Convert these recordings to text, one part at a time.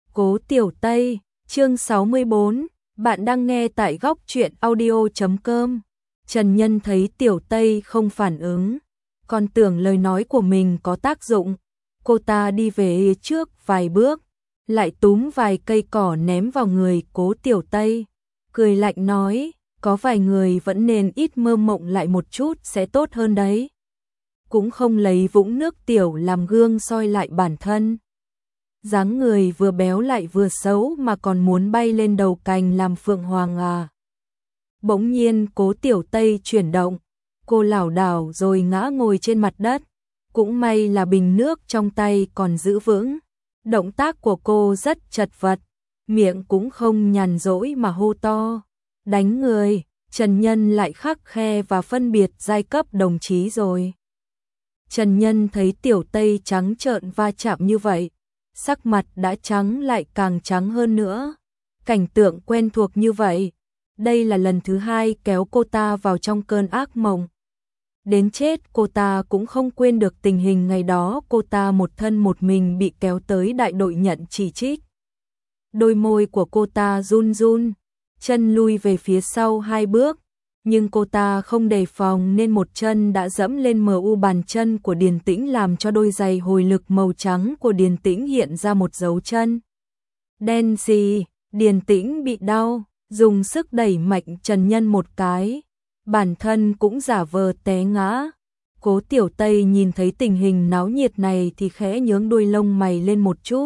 Cố Tiểu Tây, chương 64, bạn đang nghe tại góc truyện audio.com. Trần Nhân thấy Tiểu Tây không phản ứng, còn tưởng lời nói của mình có tác dụng. Cô ta đi về trước vài bước, lại túm vài cây cỏ ném vào người Cố Tiểu Tây. Cười lạnh nói, có vài người vẫn nên ít mơ mộng lại một chút sẽ tốt hơn đấy. Cũng không lấy vũng nước tiểu làm gương soi lại bản thân. Dáng người vừa béo lại vừa xấu mà còn muốn bay lên đầu cành làm phượng hoàng à. Bỗng nhiên Cố Tiểu Tây chuyển động, cô lảo đảo rồi ngã ngồi trên mặt đất. Cũng may là bình nước trong tay còn giữ vững. Động tác của cô rất chật vật, miệng cũng không nhàn rỗi mà hô to. Đánh người, Trần Nhân lại khắc khe và phân biệt giai cấp đồng chí rồi. Trần Nhân thấy Tiểu Tây trắng trợn va chạm như vậy, sắc mặt đã trắng lại càng trắng hơn nữa. Cảnh tượng quen thuộc như vậy, đây là lần thứ hai kéo cô ta vào trong cơn ác mộng. Đến chết cô ta cũng không quên được tình hình ngày đó cô ta một thân một mình bị kéo tới đại đội nhận chỉ trích. Đôi môi của cô ta run run, chân lui về phía sau 2 bước, nhưng cô ta không đề phòng nên một chân đã dẫm lên mu bàn chân của Điền Tĩnh làm cho đôi giày hồi lực màu trắng của Điền Tĩnh hiện ra một dấu chân đen xì. Điền Tĩnh bị đau, dùng sức đẩy mạnh Trần Nhân một cái, bản thân cũng giả vờ té ngã. Cố Tiểu Tây nhìn thấy tình hình náo nhiệt này thì khẽ nhướng đuôi lông mày lên một chút.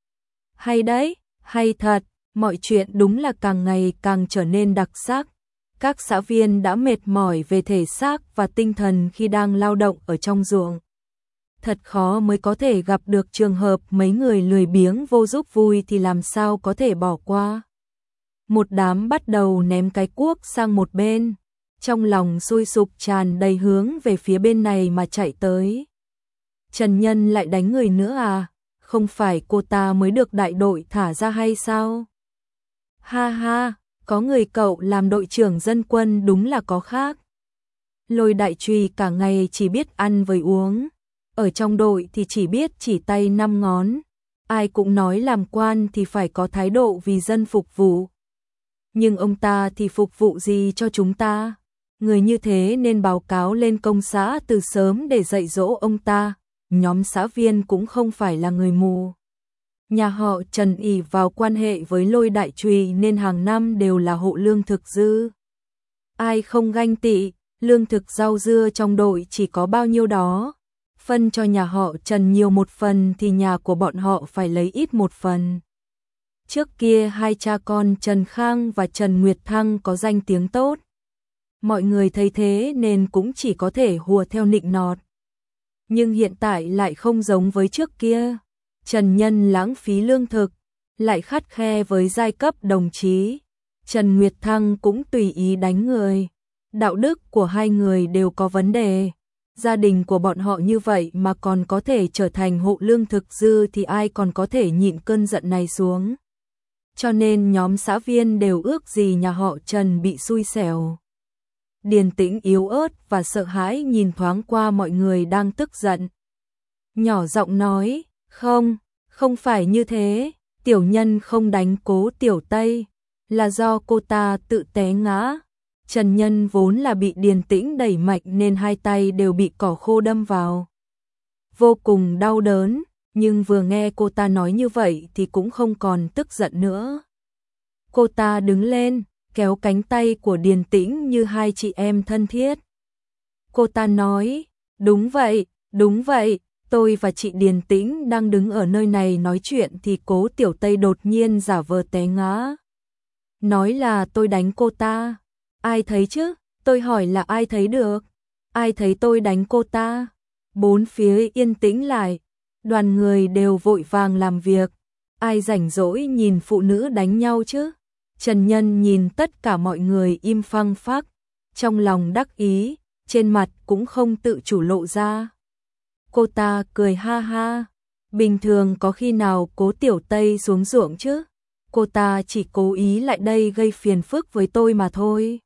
Hay đấy, hay thật, mọi chuyện đúng là càng ngày càng trở nên đặc sắc. Các xã viên đã mệt mỏi về thể xác và tinh thần khi đang lao động ở trong ruộng. Thật khó mới có thể gặp được trường hợp mấy người lười biếng vô giúp vui thì làm sao có thể bỏ qua. Một đám bắt đầu ném cái cuốc sang một bên, trong lòng sôi sục tràn đầy hướng về phía bên này mà chạy tới. Trần Nhân lại đánh người nữa à? Không phải cô ta mới được đại đội thả ra hay sao? Ha ha, có người cậu làm đội trưởng dân quân đúng là có khác. Lôi Đại Trùy cả ngày chỉ biết ăn với uống, ở trong đội thì chỉ biết chỉ tay 5 ngón. Ai cũng nói làm quan thì phải có thái độ vì dân phục vụ. Nhưng ông ta thì phục vụ gì cho chúng ta? Người như thế nên báo cáo lên công xã từ sớm để dạy dỗ ông ta. Nhóm xã viên cũng không phải là người mù. Nhà họ Trần ỷ vào quan hệ với Lôi Đại Trùy nên hàng năm đều là hộ lương thực dư. Ai không ganh tị, lương thực rau dưa trong đội chỉ có bao nhiêu đó. Phân cho nhà họ Trần nhiều một phần thì nhà của bọn họ phải lấy ít một phần. Trước kia hai cha con Trần Khang và Trần Nguyệt Thăng có danh tiếng tốt. Mọi người thấy thế nên cũng chỉ có thể hùa theo nịnh nọt. Nhưng hiện tại lại không giống với trước kia. Trần Nhân lãng phí lương thực, lại khắt khe với giai cấp đồng chí. Trần Nguyệt Thăng cũng tùy ý đánh người. Đạo đức của hai người đều có vấn đề. Gia đình của bọn họ như vậy mà còn có thể trở thành hộ lương thực dư thì ai còn có thể nhịn cơn giận này xuống. Cho nên nhóm xã viên đều ước gì nhà họ Trần bị xui xẻo. Điền Tĩnh yếu ớt và sợ hãi nhìn thoáng qua mọi người đang tức giận. Nhỏ giọng nói, không phải như thế, Tiểu Nhân không đánh Cố Tiểu Tây, là do cô ta tự té ngã. Trần Nhân vốn là bị Điền Tĩnh đẩy mạnh nên hai tay đều bị cỏ khô đâm vào. Vô cùng đau đớn, nhưng vừa nghe cô ta nói như vậy thì cũng không còn tức giận nữa. Cô ta đứng lên, kéo cánh tay của Điền Tĩnh như hai chị em thân thiết. Cô ta nói, đúng vậy, tôi và chị Điền Tĩnh đang đứng ở nơi này nói chuyện thì Cố Tiểu Tây đột nhiên giả vờ té ngã. Nói là tôi đánh cô ta. Ai thấy chứ? Tôi hỏi là ai thấy được? Ai thấy tôi đánh cô ta? Bốn phía yên tĩnh lại, đoàn người đều vội vàng làm việc. Ai rảnh rỗi nhìn phụ nữ đánh nhau chứ? Trần Nhân nhìn tất cả mọi người im phăng phắc, trong lòng đắc ý, trên mặt cũng không tự chủ lộ ra. Cô ta cười ha ha, bình thường có khi nào Cố Tiểu Tây xuống ruộng chứ? Cô ta chỉ cố ý lại đây gây phiền phức với tôi mà thôi.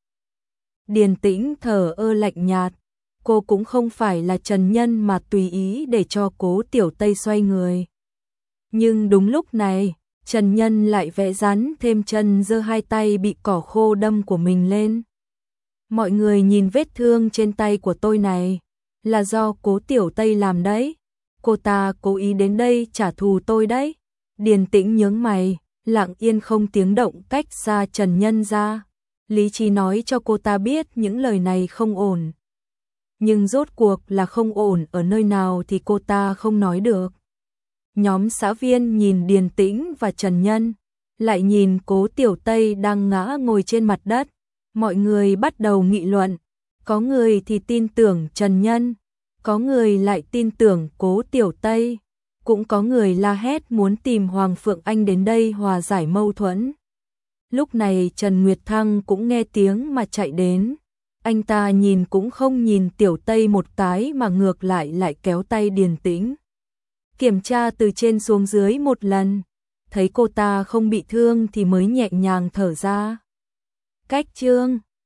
Điền Tĩnh thở ơ lạnh nhạt, cô cũng không phải là Trần Nhân mà tùy ý để cho Cố Tiểu Tây xoay người. Nhưng đúng lúc này, Trần Nhân lại vẽ rắn thêm chân, giơ hai tay bị cỏ khô đâm của mình lên. Mọi người nhìn vết thương trên tay của tôi này, là do Cố Tiểu Tây làm đấy. Cô ta cố ý đến đây trả thù tôi đấy. Điền Tĩnh nhướng mày, lặng yên không tiếng động cách xa Trần Nhân ra. Lý trí nói cho cô ta biết những lời này không ổn. Nhưng rốt cuộc là không ổn ở nơi nào thì cô ta không nói được. Nhóm xã viên nhìn Điền Tĩnh và Trần Nhân, lại nhìn Cố Tiểu Tây đang ngã ngồi trên mặt đất. Mọi người bắt đầu nghị luận, có người thì tin tưởng Trần Nhân, có người lại tin tưởng Cố Tiểu Tây, cũng có người la hét muốn tìm Hoàng Phượng Anh đến đây hòa giải mâu thuẫn. Lúc này Trần Nguyệt Thăng cũng nghe tiếng mà chạy đến. Anh ta nhìn cũng không nhìn Tiểu Tây một cái mà ngược lại kéo tay Điền Tĩnh. Kiểm tra từ trên xuống dưới một lần, thấy cô ta không bị thương thì mới nhẹ nhàng thở ra. Cách chương